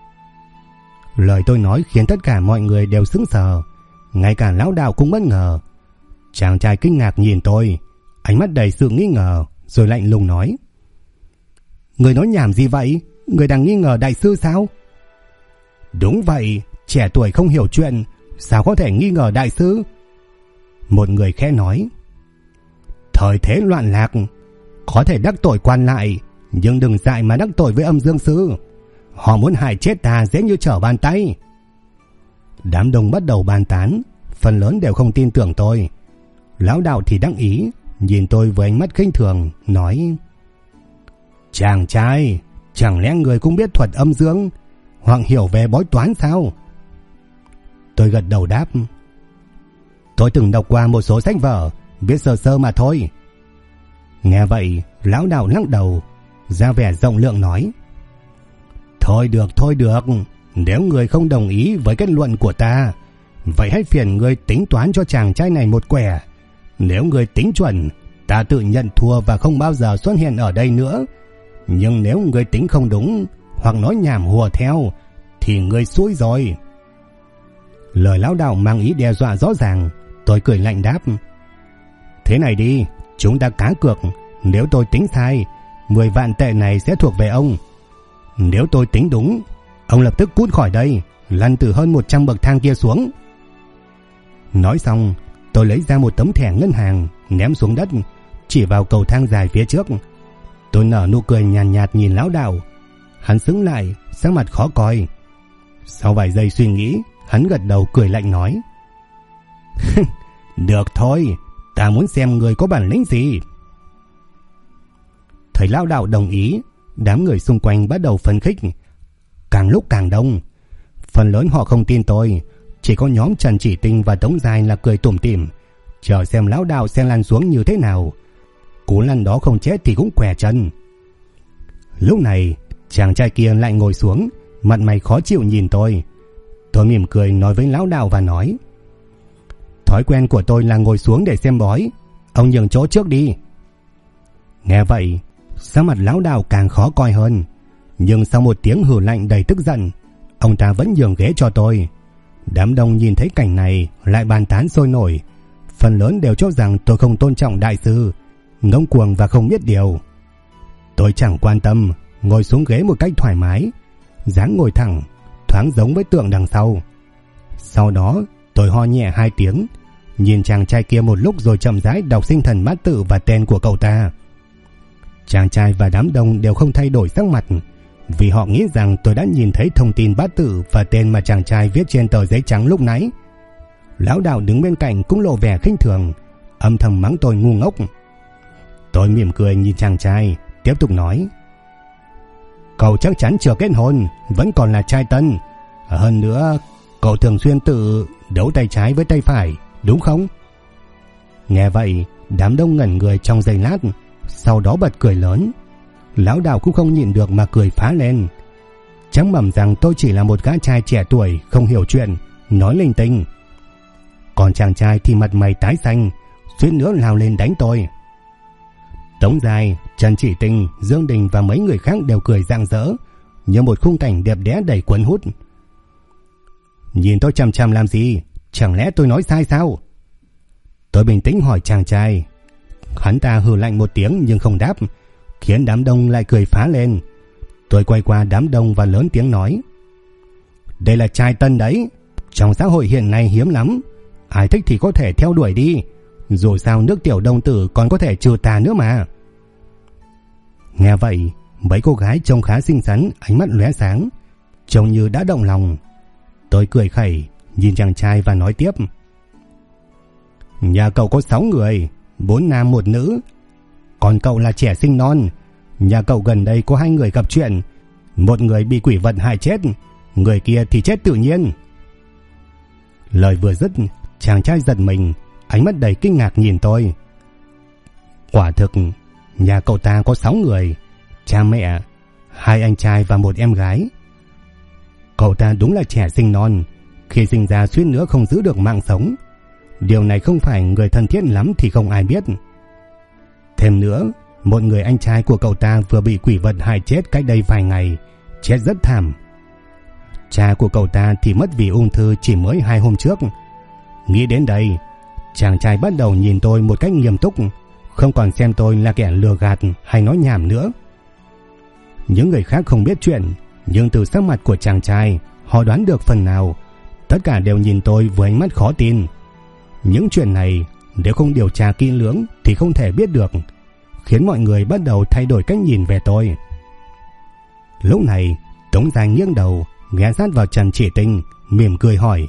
[SPEAKER 1] Lời tôi nói khiến tất cả mọi người đều sững sờ, ngay cả lão đạo cũng bất ngờ. Chàng trai kinh ngạc nhìn tôi, ánh mắt đầy sự nghi ngờ, rồi lạnh lùng nói: "Người nói nhảm gì vậy? Người đang nghi ngờ đại sư sao?" "Đúng vậy, trẻ tuổi không hiểu chuyện, sao có thể nghi ngờ đại sư?" Một người khẽ nói: "Thời thế loạn lạc, có thể đắc tội quan lại, nhưng đừng dại mà đắc tội với âm dương sư. Họ muốn hại chết ta dễ như trở bàn tay." Đám đông bắt đầu bàn tán, phần lớn đều không tin tưởng tôi. Lão đạo thì đắc ý, nhìn tôi với ánh mắt khinh thường, nói: "Chàng trai, chẳng lẽ người cũng biết thuật âm dương, hoặc hiểu về bói toán sao?" Tôi gật đầu đáp: "Tôi từng đọc qua một số sách vở, biết sơ sơ mà thôi." Nghe vậy, lão đạo lắc đầu, ra vẻ rộng lượng nói: thôi được, nếu người không đồng ý với kết luận của ta, vậy hãy phiền người tính toán cho chàng trai này một quẻ. Nếu người tính chuẩn, ta tự nhận thua và không bao giờ xuất hiện ở đây nữa. Nhưng nếu người tính không đúng hoặc nói nhảm hùa theo thì người xui rồi. Lời lão đạo mang ý đe dọa rõ ràng. Tôi cười lạnh đáp: Thế này đi, chúng ta cá cược. Nếu tôi tính sai, 10 vạn tệ này sẽ thuộc về ông. Nếu tôi tính đúng, ông lập tức cút khỏi đây, lăn từ hơn 100 bậc thang kia xuống. Nói xong, tôi lấy ra một tấm thẻ ngân hàng ném xuống đất, chỉ vào cầu thang dài phía trước. Tôi nở nụ cười nhàn nhạt nhìn lão đạo. Hắn sững lại, sắc mặt khó coi. Sau vài giây suy nghĩ, hắn gật đầu cười lạnh nói: Được thôi, ta muốn xem người có bản lĩnh gì. Thấy lão đạo đồng ý, đám người xung quanh bắt đầu phấn khích. Càng lúc càng đông. Phần lớn họ không tin tôi, chỉ có nhóm Trần Chỉ Tinh và Tống Giai là cười tủm tỉm, chờ xem lão đạo sẽ lăn xuống như thế nào. Cú lăn đó không chết thì cũng què chân. Lúc này, chàng trai kia lại ngồi xuống, mặt mày khó chịu nhìn tôi. Tôi mỉm cười nói với lão đạo và nói: Thói quen của tôi là ngồi xuống để xem bói, ông nhường chỗ trước đi. Nghe vậy, sắc mặt lão đạo càng khó coi hơn, nhưng sau một tiếng hừ lạnh đầy tức giận, ông ta vẫn nhường ghế cho tôi. Đám đông nhìn thấy cảnh này lại bàn tán sôi nổi, phần lớn đều cho rằng tôi không tôn trọng đại sư, ngông cuồng và không biết điều. Tôi chẳng quan tâm, ngồi xuống ghế một cách thoải mái, dáng ngồi thẳng, thoáng giống với tượng đằng sau. Sau đó tôi ho nhẹ 2 tiếng, nhìn chàng trai kia một lúc rồi chậm rãi đọc sinh thần bát tự và tên của cậu ta. Chàng trai và đám đông đều không thay đổi sắc mặt, vì họ nghĩ rằng tôi đã nhìn thấy thông tin bát tự và tên mà chàng trai viết trên tờ giấy trắng lúc nãy. Lão đạo đứng bên cạnh cũng lộ vẻ khinh thường, âm thầm mắng tôi ngu ngốc. Tôi mỉm cười nhìn chàng trai, tiếp tục nói: Cậu chắc chắn chưa kết hôn, vẫn còn là trai tân. Hơn nữa, cậu thường xuyên tự đấu tay trái với tay phải, đúng không? Nghe vậy, đám đông ngẩn người trong giây lát, sau đó bật cười lớn. Lão đạo cũng không nhịn được mà cười phá lên, trắng mẩm rằng tôi chỉ là một gã trai trẻ tuổi không hiểu chuyện, nói linh tinh. Còn chàng trai thì mặt mày tái xanh, suýt nữa lao lên đánh tôi. Tống Giai, Trần Chỉ Tinh, Dương Đình và mấy người khác đều cười rạng rỡ, như một khung cảnh đẹp đẽ đầy cuốn hút. Nhìn tôi chằm chằm làm gì? Chẳng lẽ tôi nói sai sao? Tôi bình tĩnh hỏi chàng trai. Hắn ta hừ lạnh một tiếng nhưng không đáp, khiến đám đông lại cười phá lên. Tôi quay qua đám đông và lớn tiếng nói: Đây là trai tân đấy, trong xã hội hiện nay hiếm lắm, ai thích thì có thể theo đuổi đi, dù sao nước tiểu đồng tử còn có thể trừ tà nữa mà. Nghe vậy, mấy cô gái trông khá xinh xắn, ánh mắt lóe sáng, trông như đã động lòng. Tôi cười khẩy nhìn chàng trai và nói tiếp: Nhà cậu có 6 người, 4 nam 1 nữ. Còn cậu là trẻ sinh non. Nhà cậu gần đây có 2 người gặp chuyện, một người bị quỷ vật hại chết, người kia thì chết tự nhiên. Lời vừa dứt, chàng trai giật mình, ánh mắt đầy kinh ngạc nhìn tôi. Quả thực, nhà cậu ta có 6 người, cha mẹ, 2 anh trai và 1 em gái. Cậu ta đúng là trẻ sinh non, khi sinh ra suýt nữa không giữ được mạng sống. Điều này không phải người thân thiết lắm thì không ai biết. Thêm nữa, một người anh trai của cậu ta vừa bị quỷ vật hại chết cách đây vài ngày, chết rất thảm. Cha của cậu ta thì mất vì ung thư chỉ mới 2 hôm trước. Nghĩ đến đây, chàng trai bắt đầu nhìn tôi một cách nghiêm túc, không còn xem tôi là kẻ lừa gạt hay nói nhảm nữa. Những người khác không biết chuyện, nhưng từ sắc mặt của chàng trai, họ đoán được phần nào. Tất cả đều nhìn tôi với ánh mắt khó tin. Những chuyện này nếu không điều tra kỹ lưỡng thì không thể biết được, khiến mọi người bắt đầu thay đổi cách nhìn về tôi. Lúc này, Tống Giai nghiêng đầu, ghé sát vào Trần Chỉ Tinh, mỉm cười hỏi: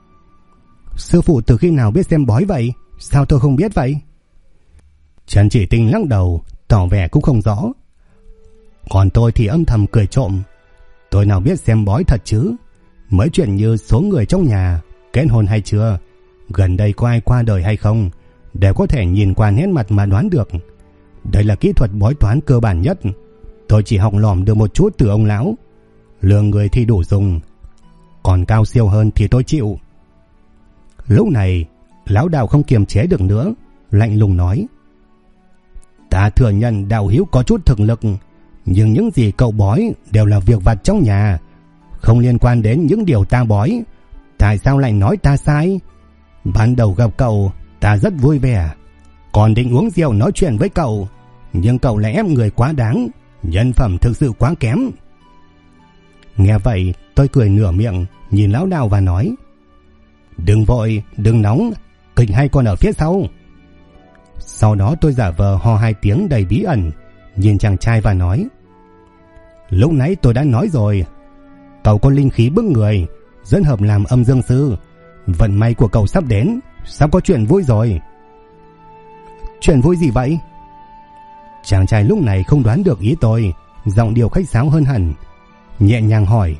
[SPEAKER 1] Sư phụ từ khi nào biết xem bói vậy? Sao tôi không biết vậy? Trần Chỉ Tinh lắc đầu, tỏ vẻ cũng không rõ. Còn tôi thì âm thầm cười trộm. Tôi nào biết xem bói thật chứ. Mấy chuyện như số người trong nhà, kết hôn hay chưa, gần đây có ai qua đời hay không, đều có thể nhìn qua nét mặt mà đoán được. Đây là kỹ thuật bói toán cơ bản nhất. Tôi chỉ học lỏm được một chút từ ông lão. Lừa người thì đủ dùng, còn cao siêu hơn thì tôi chịu. Lúc này, lão đạo không kiềm chế được nữa, lạnh lùng nói: "Ta thừa nhận đạo hữu có chút thực lực, nhưng những gì cậu bói đều là việc vặt trong nhà, không liên quan đến những điều ta bói. Tại sao lại nói ta sai? Ban đầu gặp cậu, ta rất vui vẻ, còn định uống rượu nói chuyện với cậu, nhưng cậu lại ép người quá đáng, nhân phẩm thực sự quá kém." Nghe vậy, tôi cười nửa miệng, nhìn lão Đào và nói: "Đừng vội, đừng nóng, kịch hay còn ở phía sau." Sau đó tôi giả vờ ho 2 tiếng đầy bí ẩn, nhìn chàng trai và nói: "Lúc nãy tôi đã nói rồi, cậu có linh khí bức người, rất hợp làm âm dương sư. Vận may của cậu sắp đến, sắp có chuyện vui rồi." "Chuyện vui gì vậy?" Chàng trai lúc này không đoán được ý tôi, giọng điệu khách sáo hơn hẳn, nhẹ nhàng hỏi: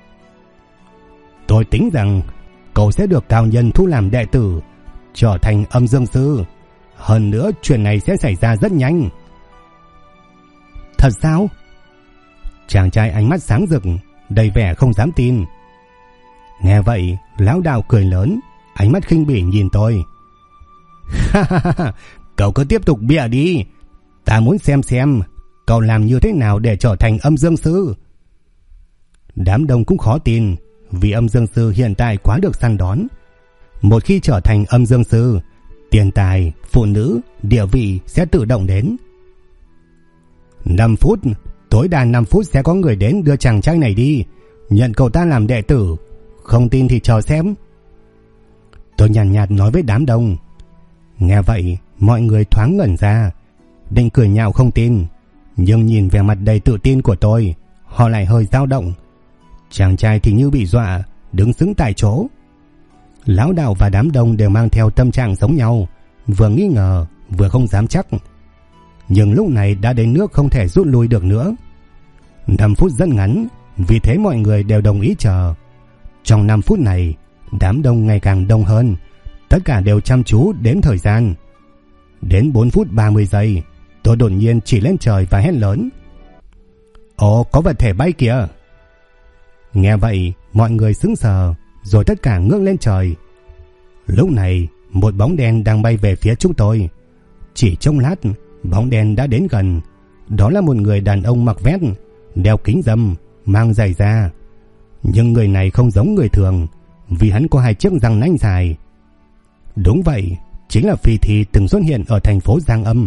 [SPEAKER 1] "Tôi tính rằng cậu sẽ được cao nhân thu làm đệ tử, trở thành âm dương sư. Hơn nữa chuyện này sẽ xảy ra rất nhanh." "Thật sao?" Chàng trai ánh mắt sáng rực, đầy vẻ không dám tin. Nghe vậy, lão Đào cười lớn, ánh mắt khinh bỉ nhìn tôi: "Ha ha ha, cậu cứ tiếp tục bịa đi. Ta muốn xem cậu làm như thế nào để trở thành âm dương sư." Đám đông cũng khó tin, vì âm dương sư hiện tại quá được săn đón. Một khi trở thành âm dương sư, tiền tài, phụ nữ, địa vị sẽ tự động đến. 5 phút, tối đa 5 phút sẽ có người đến đưa chàng trai này đi, nhận cậu ta làm đệ tử. Không tin thì chờ xem." Tôi nhàn nhạt nói với đám đông. Nghe vậy, mọi người thoáng ngẩn ra, định cười nhạo không tin, nhưng nhìn vẻ mặt đầy tự tin của tôi, họ lại hơi dao động. Chàng trai thì như bị dọa, đứng sững tại chỗ. Lão Đào và đám đông đều mang theo tâm trạng giống nhau, vừa nghi ngờ vừa không dám chắc. Nhưng lúc này đã đến nước không thể rút lui được nữa. 5 phút rất ngắn, vì thế mọi người đều đồng ý chờ. Trong 5 phút này, đám đông ngày càng đông hơn, tất cả đều chăm chú đếm thời gian. Đến 4 phút 30 giây, tôi đột nhiên chỉ lên trời và hét lớn: "Ồ, có vật thể bay kìa!" Nghe vậy, mọi người sững sờ, rồi tất cả ngước lên trời. Lúc này, một bóng đen đang bay về phía chúng tôi. Chỉ trong lát, bóng đen đã đến gần. Đó là một người đàn ông mặc vest, đeo kính râm, mang giày da. Nhưng người này không giống người thường, vì hắn có 2 chiếc răng nanh dài. Đúng vậy, chính là Phi Thi từng xuất hiện ở thành phố Giang Âm.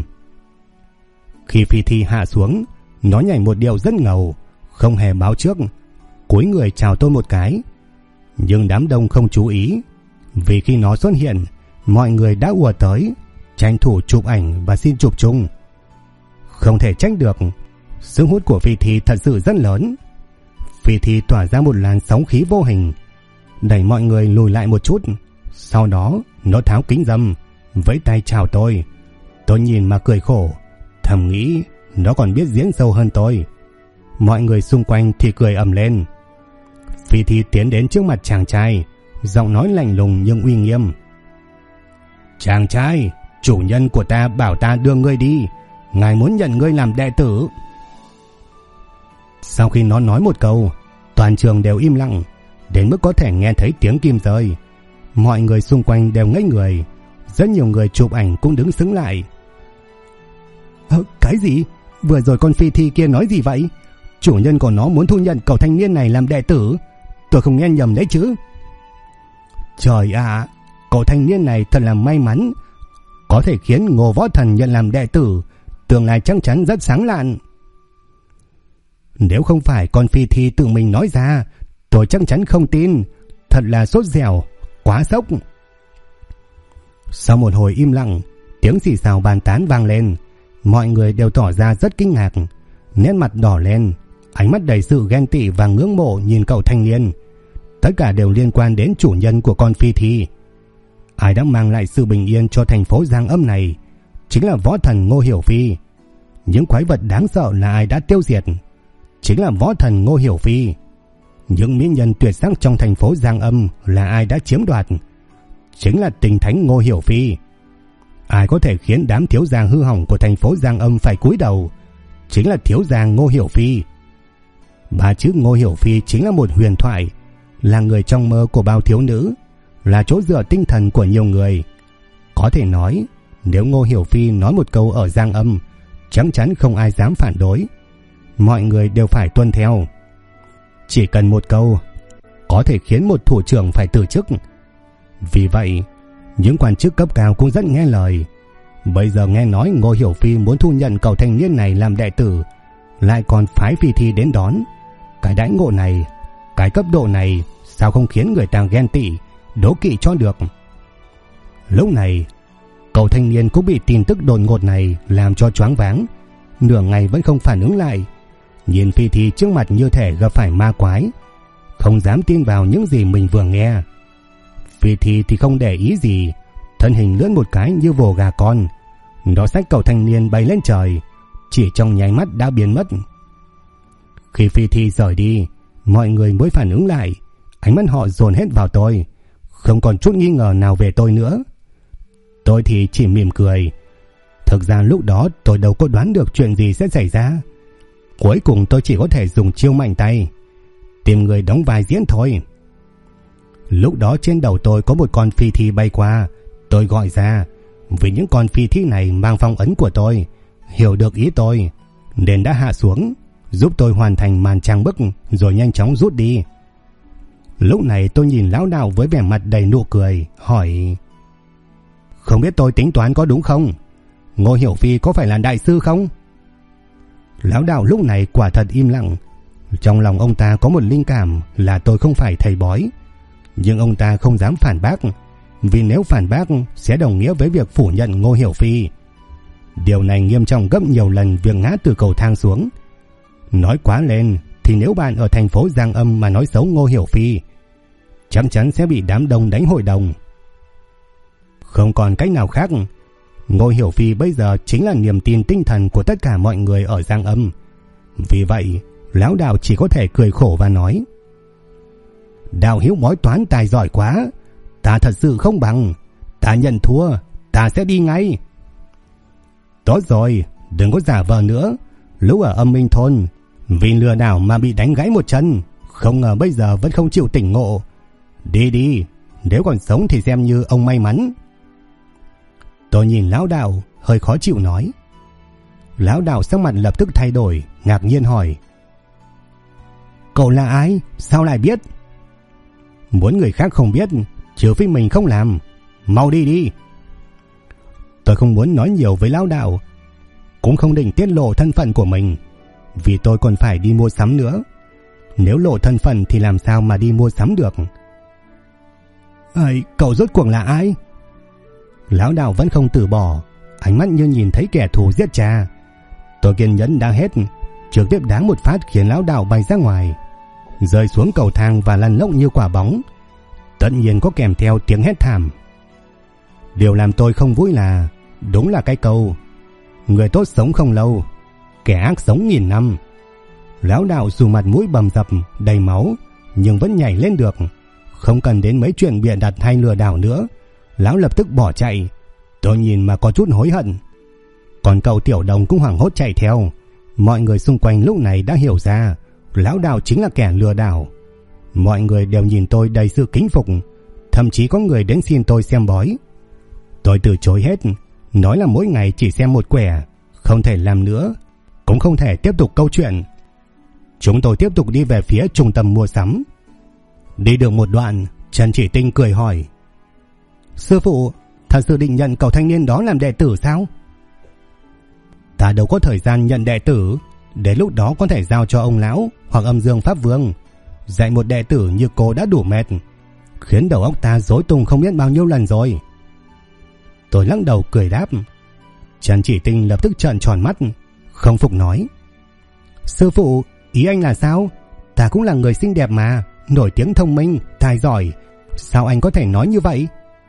[SPEAKER 1] Khi Phi Thi hạ xuống, nó nhảy một điệu rất ngầu, không hề báo trước, cúi người chào tôi một cái. Nhưng đám đông không chú ý, vì khi nó xuất hiện, mọi người đã ùa tới, tranh thủ chụp ảnh và xin chụp chung. Không thể trách được, sức hút của Phi Thi thật sự rất lớn. Phi Thi tỏa ra một làn sóng khí vô hình, đẩy mọi người lùi lại một chút. Sau đó nó tháo kính râm, vẫy tay chào tôi. Tôi nhìn mà cười khổ, thầm nghĩ nó còn biết diễn sâu hơn tôi. Mọi người xung quanh thì cười ầm lên. Phi Thi tiến đến trước mặt chàng trai, giọng nói lạnh lùng nhưng uy nghiêm: "Chàng trai, chủ nhân của ta bảo ta đưa ngươi đi, ngài muốn nhận ngươi làm đệ tử." Sau khi nó nói một câu, toàn trường đều im lặng, đến mức có thể nghe thấy tiếng kim rơi. Mọi người xung quanh đều ngây người, rất nhiều người chụp ảnh cũng đứng sững lại. Cái gì? Vừa rồi con Phi Thi kia nói gì vậy? Chủ nhân của nó muốn thu nhận cậu thanh niên này làm đệ tử? Tôi không nghe nhầm đấy chứ? Trời ạ, cậu thanh niên này thật là may mắn, có thể khiến Ngô Võ Thần nhận làm đệ tử, tương lai chắc chắn rất sáng lạn. Nếu không phải con Phi Thi tự mình nói ra, tôi chắc chắn không tin. Thật là sốt dẻo, quá sốc. Sau một hồi im lặng, tiếng xì xào bàn tán vang lên. Mọi người đều tỏ ra rất kinh ngạc, nét mặt đỏ lên, ánh mắt đầy sự ghen tị và ngưỡng mộ nhìn cậu thanh niên. Tất cả đều liên quan đến chủ nhân của con Phi Thi. Ai đã mang lại sự bình yên cho thành phố Giang Âm này? Chính là Võ Thần Ngô Hiểu Phi. Những quái vật đáng sợ là ai đã tiêu diệt? Chính là Võ Thần Ngô Hiểu Phi. Những mỹ nhân tuyệt sắc trong thành phố Giang Âm là ai đã chiếm đoạt? Chính là Tình Thánh Ngô Hiểu Phi. Ai có thể khiến đám thiếu gia hư hỏng của thành phố Giang Âm phải cúi đầu? Chính là thiếu gia Ngô Hiểu Phi. Bà chữ Ngô Hiểu Phi chính là một huyền thoại, là người trong mơ của bao thiếu nữ, là chỗ dựa tinh thần của nhiều người. Có thể nói, Nếu Ngô Hiểu Phi nói một câu ở Giang Âm, chắc chắn không ai dám phản đối. Mọi người đều phải tuân theo. Chỉ cần một câu có thể khiến một thủ trưởng phải từ chức. Vì vậy, những quan chức cấp cao cũng rất nghe lời. Bây giờ nghe nói Ngô Hiểu Phi muốn thu nhận cậu thanh niên này làm đệ tử, lại còn phái Phi Thi đến đón. Cái đãi ngộ này, cái cấp độ này, sao không khiến người ta ghen tị, đố kỵ cho được. Lúc này, cậu thanh niên cũng bị tin tức đột ngột này làm cho choáng váng, nửa ngày vẫn không phản ứng lại. Nhìn Phi Thi trước mặt như thể gặp phải ma quái, không dám tin vào những gì mình vừa nghe. Phi Thi thì không để ý gì, thân hình lướn một cái như vồ gà con. Nó xách cậu thanh niên bay lên trời, chỉ trong nháy mắt đã biến mất. Khi Phi Thi rời đi, mọi người mới phản ứng lại. Ánh mắt họ dồn hết vào tôi, không còn chút nghi ngờ nào về tôi nữa. Tôi thì chỉ mỉm cười. Thực ra lúc đó tôi đâu có đoán được chuyện gì sẽ xảy ra. Cuối cùng tôi chỉ có thể dùng chiêu mạnh tay, tìm người đóng vai diễn thôi. Lúc đó trên đầu tôi có một con phi thi bay qua. Tôi gọi ra, vì những con phi thi này mang phong ấn của tôi, hiểu được ý tôi, nên đã hạ xuống, giúp tôi hoàn thành màn trang bức rồi nhanh chóng rút đi. Lúc này tôi nhìn lão đạo với vẻ mặt đầy nụ cười, hỏi: không biết tôi tính toán có đúng không? Ngô Hiểu Phi có phải là đại sư không? Lão đạo lúc này quả thật im lặng. Trong lòng ông ta có một linh cảm là tôi không phải thầy bói, nhưng ông ta không dám phản bác, vì nếu phản bác sẽ đồng nghĩa với việc phủ nhận Ngô Hiểu Phi. Điều này nghiêm trọng gấp nhiều lần việc ngã từ cầu thang xuống. Nói quá lên thì nếu bạn ở thành phố Giang Âm mà nói xấu Ngô Hiểu Phi, chắc chắn sẽ bị đám đông đánh hội đồng. Không còn cách nào khác, Ngô Hiểu Phi bây giờ chính là niềm tin tinh thần của tất cả mọi người ở Giang Âm. Vì vậy, lão đạo chỉ có thể cười khổ và nói: đạo hữu bói toán tài giỏi quá, ta thật sự không bằng, ta nhận thua, ta sẽ đi ngay. Tốt rồi, đừng có giả vờ nữa. Lúc ở Âm Minh Thôn, vì lừa đảo mà bị đánh gãy một chân, không ngờ bây giờ vẫn không chịu tỉnh ngộ. Đi đi, nếu còn sống thì xem như ông may mắn. Tôi nhìn lão đạo hơi khó chịu nói. Lão đạo sắc mặt lập tức thay đổi, ngạc nhiên hỏi: cậu là ai? Sao lại biết? Muốn người khác không biết, trừ phi mình không làm. Mau đi đi. Tôi không muốn nói nhiều với lão đạo, cũng không định tiết lộ thân phận của mình, vì tôi còn phải đi mua sắm nữa. Nếu lộ thân phận thì làm sao mà đi mua sắm được. Cậu rốt cuộc là ai? Lão đạo vẫn không từ bỏ, ánh mắt như nhìn thấy kẻ thù giết cha. Tôi kiên nhẫn đã hết, trực tiếp đá một phát khiến lão đạo bay ra ngoài, rơi xuống cầu thang và lăn lóc như quả bóng. Tất nhiên có kèm theo tiếng hét thảm. Điều làm tôi không vui là đúng là cái câu người tốt sống không lâu, kẻ ác sống nghìn năm. Lão đạo dù mặt mũi bầm dập đầy máu nhưng vẫn nhảy lên được, không cần đến mấy chuyện bịa đặt hay lừa đảo nữa. Lão lập tức bỏ chạy. Tôi nhìn mà có chút hối hận. Còn cậu Tiểu Đồng cũng hoảng hốt chạy theo. Mọi người xung quanh lúc này đã hiểu ra lão đạo chính là kẻ lừa đảo. Mọi người đều nhìn tôi đầy sự kính phục, thậm chí có người đến xin tôi xem bói. Tôi từ chối hết, nói là mỗi ngày chỉ xem một quẻ, không thể làm nữa, cũng không thể tiếp tục câu chuyện. Chúng tôi tiếp tục đi về phía trung tâm mua sắm. Đi được một đoạn, Trần Chỉ Tinh cười hỏi: sư phụ, thật sự định nhận cậu thanh niên đó làm đệ tử sao? Ta đâu có thời gian nhận đệ tử, đến lúc đó có thể giao cho ông lão hoặc Âm Dương Pháp Vương. Dạy một đệ tử như cô đã đủ mệt, khiến đầu óc ta rối tung không biết bao nhiêu lần rồi. Tôi lắc đầu cười đáp. Trần Chỉ Tinh lập tức trợn tròn mắt, không phục nói: sư phụ, ý anh là sao? Ta cũng là người xinh đẹp mà, nổi tiếng thông minh, tài giỏi, sao anh có thể nói như vậy?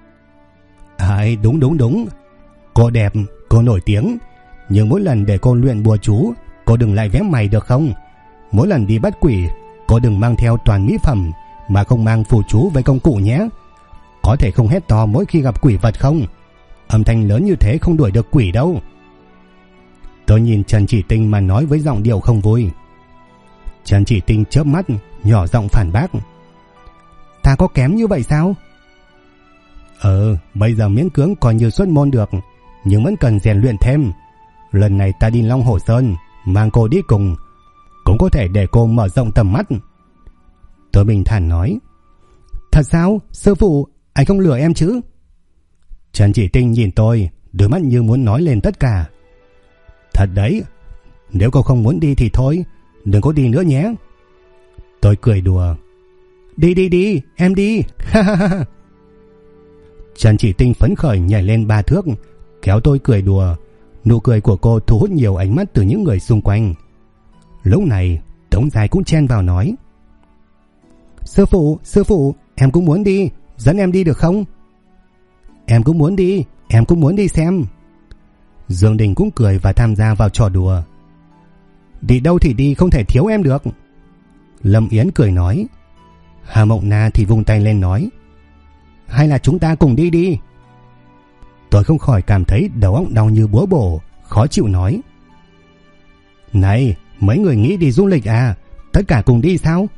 [SPEAKER 1] Đúng. Cô đẹp, cô nổi tiếng, nhưng mỗi lần để cô luyện bùa chú, cô đừng lại vém mày được không? Mỗi lần đi bắt quỷ, cô đừng mang theo toàn mỹ phẩm mà không mang phù chú với công cụ nhé. Có thể không hét to mỗi khi gặp quỷ vật không? Âm thanh lớn như thế không đuổi được quỷ đâu. Tôi nhìn Trần Chỉ Tinh mà nói với giọng điệu không vui. Trần Chỉ Tinh chớp mắt, nhỏ giọng phản bác: ta có kém như vậy sao? Bây giờ miễn cưỡng coi như xuất môn được, nhưng vẫn cần rèn luyện thêm. Lần này ta đi Long Hồ Sơn, mang cô đi cùng, cũng có thể để cô mở rộng tầm mắt. Tôi bình thản nói. Thật sao? Sư phụ, anh không lừa em chứ? Trần Chỉ Tinh nhìn tôi, đôi mắt như muốn nói lên tất cả. Thật đấy, nếu cô không muốn đi thì thôi, đừng có đi nữa nhé. Tôi cười đùa. Đi, em đi. Trần Chỉ Tinh phấn khởi nhảy lên 3 thước, kéo tôi cười đùa. Nụ cười của cô thu hút nhiều ánh mắt từ những người xung quanh. Lúc này Tống Giai cũng chen vào nói. Sư phụ, em cũng muốn đi, dẫn em đi được không? Em cũng muốn đi xem. Dương Đình cũng cười và tham gia vào trò đùa. Đi đâu thì đi, không thể thiếu em được. Lâm Yến cười nói. Hà Mộng Na thì vung tay lên nói. Hay là chúng ta cùng đi đi. Tôi không khỏi cảm thấy đầu óc đau như búa bổ, khó chịu nói. Này, mấy người nghĩ đi du lịch à? Tất cả cùng đi sao?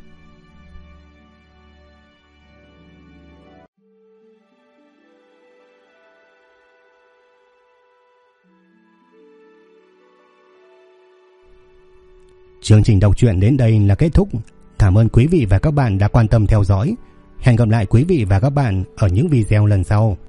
[SPEAKER 1] Chương trình đọc truyện đến đây là kết thúc. Cảm ơn quý vị và các bạn đã quan tâm theo dõi. Hẹn gặp lại quý vị và các bạn ở những video lần sau.